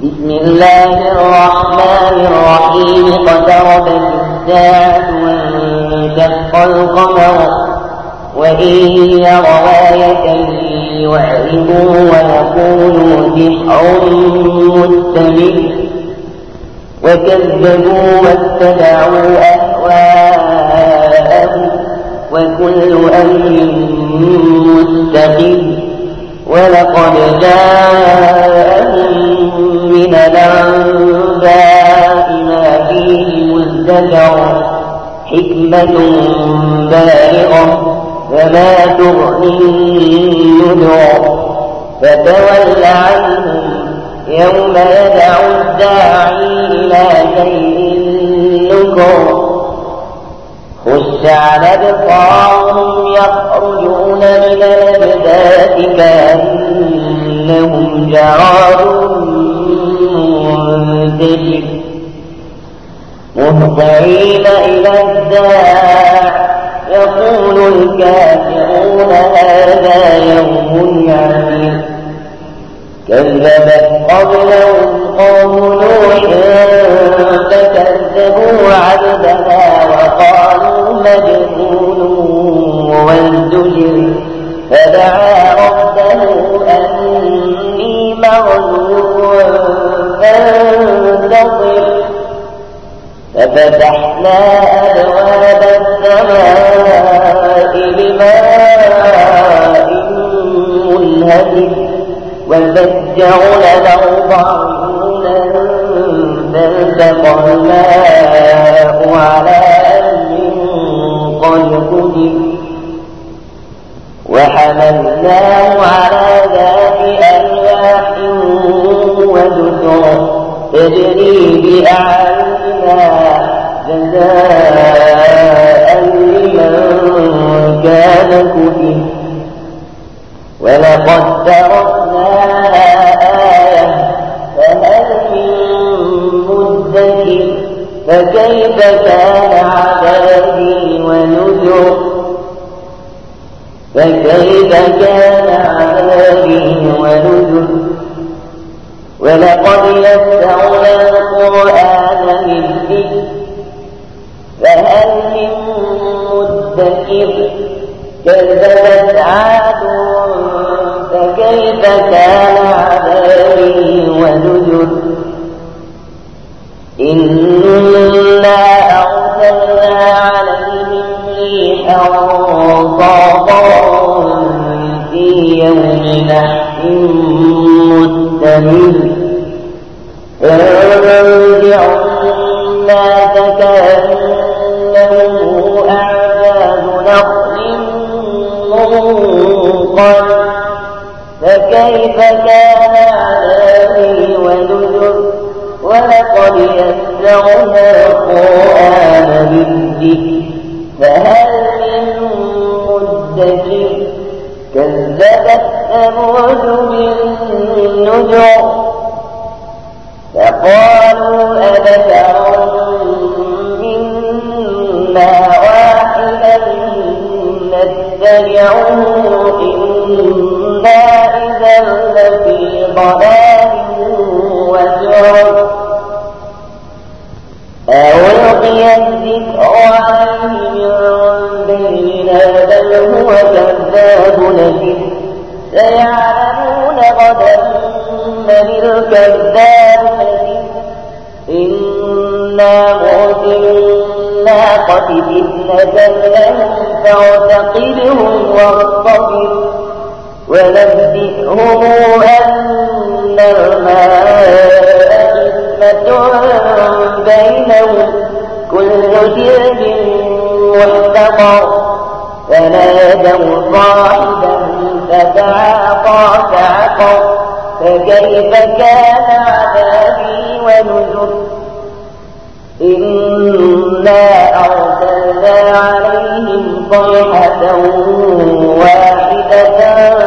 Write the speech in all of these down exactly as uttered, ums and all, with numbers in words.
بسم الله الرحمن الرحيم. اقتربت الساعة وانشق القمر وإن يروا آية يعرضوا ويقولوا سحر مستمر وكذبوا واتبعوا أهواءهم وكل أمر مستقر ولقد جاءهم من الأنباء ما فيه مزدجر حكمة بالغة فما تغني النذر فتول عنهم يوم يدعو الداعي إلى شيء نكر خش على أبصارهم يخرجون من الأجداث كأنهم جراد منتشر مهطعين إلى الداع يقول الكافرون هذا يوم عسير كذبت قبلهم قوم نوح فكذبوا عبدنا وقالوا مجنون وازدجر فدعا ربه أني مغلوب فانتصر ففتحنا أبواب السماء بماء منهمر وفجرنا الأرض عيونا فالتقى الماء على أمر قد قدر وحملناه على ذات ألواح ودسر تجري بأعيننا جزاء لمن كان كفر ولقد تركناها آية فهل من مدكر فكيف كان عذابي ونذر فكيف كان عذابي ونذر ولقد يسرنا القرآن للذكر فهل من مدكر كذبت عاد فكيف كان عذابي ونذر إنا أرسلنا عليهم ريحا صرصرا في يوم نحس مستمر تنزع الناس كأنهم أعجاز نخل منقعر فكيف كان عذابي ونذر ولقد يسرنا القرآن للذكر فهل من مدكر كذبت ثمود بالنذر فقالوا أبشرا منا واحدا نتبعه إنا إذا لفي ضلال وسعر ألقي الذكر عليه من بيننا بل هو كذاب نكر سيعلمون غدا من الكذاب نكر إنا مرسل الناقة فتنة لهم فاعتقبهم واصطبر ونبئهم أن الماء قسمة بينهم كل شرب محتضر فنادوا صاحبهم فتعاطى فعقر فكيف كان عذابي ونذر إنا أرسلنا عليهم صيحة واحدة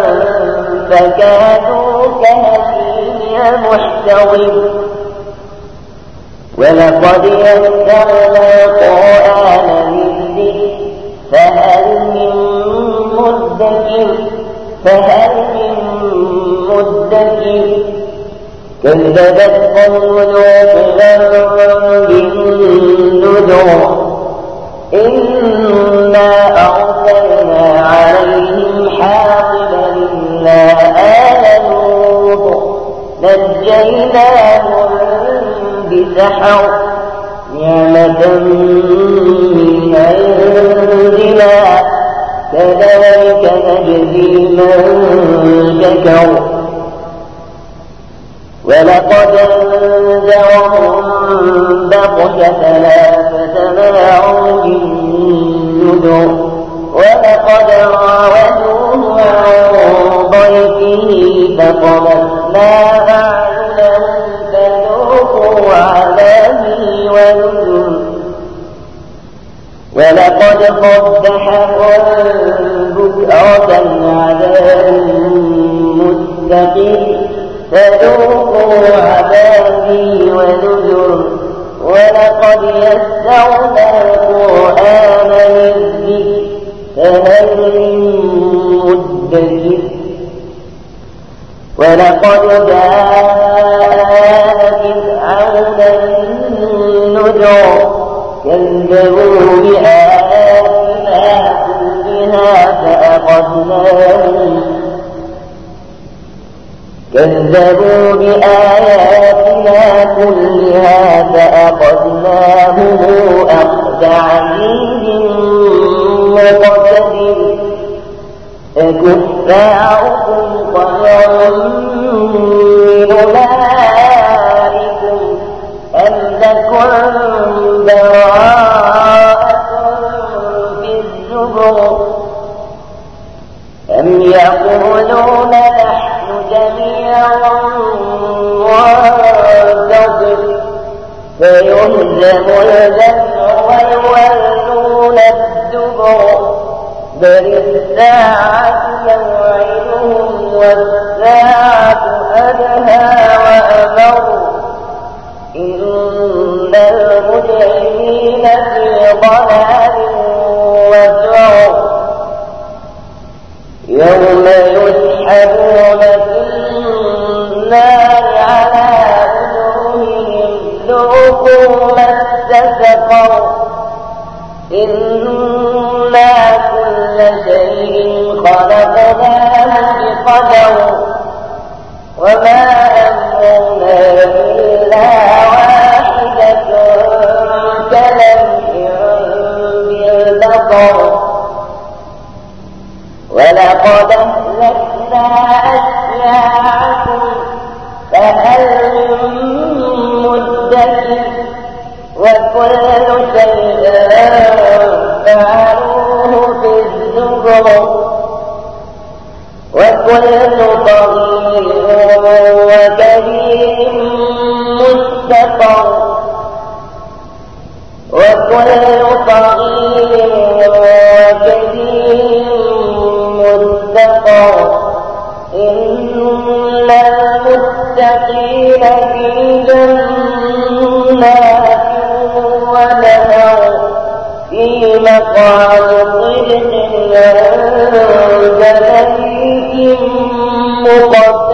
فكانوا كهشيم المحتضر ولقد يسرنا القرآن للذكر فهل من مدكر فهل من مدكر كذبت قوم لوط بالنذر إنا أرسلنا عليهم حاصبا إلا آل لوط نجيناهم بسحر نعمة من عندنا كذلك نجزي من شكر ولقد أنذرهم بطشتنا فتماروا بالنذر ولقد راودوه عن ضيفه فطمسنا أعينهم فذوقوا عذابي ونذر ولقد صبحهم بكرة عذاب مستقيم فذوقوا عذابي ونذر ولقد يسرنا القرآن للذكر فهل من مدكر ولقد جاء فرعون النذر كذبوا بآياتنا كلها فأخذناهم كذبوا بآياتنا كلها فأخذناهم أخذ عزيز مقتدر أكفاركم خير من أولئكم أم لكم براءة في الزبر أم يقولون نحن جميع منتصر فيهزم الجمع ويولون الدبر بل الساعة موعدهم والساعة أدهى وأمر إن المجرمين في ضلال وسعر يوم يسحبون في النار على وجوههم ذوقوا مس سقر إنا كل شيء خلقناه بقدر وما أمرنا إلا واحدة كلمح بالبصر ولقد أهلكنا أشياعكم فهل من مدكر وكل شيء فعلوه في الزبر وكل صغير وكبير مستقر وكل صغير وكبير مستقر إن المتقين في جنات ونهر في مقعد صدق عند مليك مقتدر.